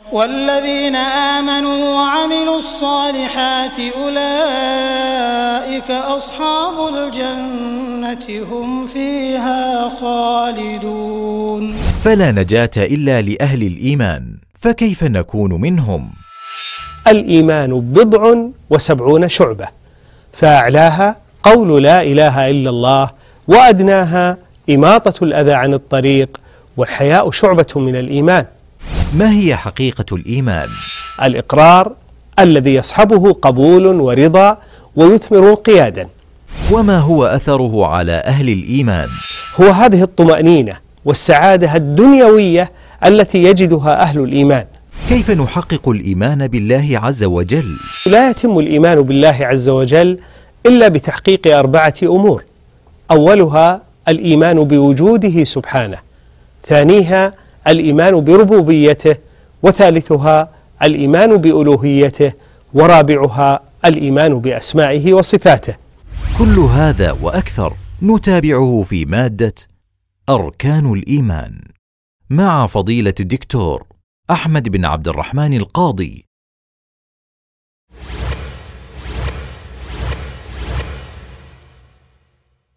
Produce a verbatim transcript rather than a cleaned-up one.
والذين آمنوا وعملوا الصالحات أولئك أصحاب الجنة هم فيها خالدون. فلا نجاة إلا لأهل الإيمان، فكيف نكون منهم؟ الإيمان بضع وسبعون شعبة، فأعلاها قول لا إله إلا الله، وأدناها إماطة الأذى عن الطريق، والحياء شعبة من الإيمان. ما هي حقيقة الإيمان؟ الإقرار الذي يصحبه قبول ورضا ويثمر انقيادا. وما هو أثره على أهل الإيمان؟ هو هذه الطمأنينة والسعادة الدنيوية التي يجدها أهل الإيمان. كيف نحقق الإيمان بالله عز وجل؟ لا يتم الإيمان بالله عز وجل إلا بتحقيق أربعة أمور: أولها الإيمان بوجوده سبحانه، ثانيها الإيمان بربوبيته، وثالثها الإيمان بألوهيته، ورابعها الإيمان بأسمائه وصفاته. كل هذا وأكثر نتابعه في مادة أركان الإيمان مع فضيلة الدكتور أحمد بن عبد الرحمن القاضي،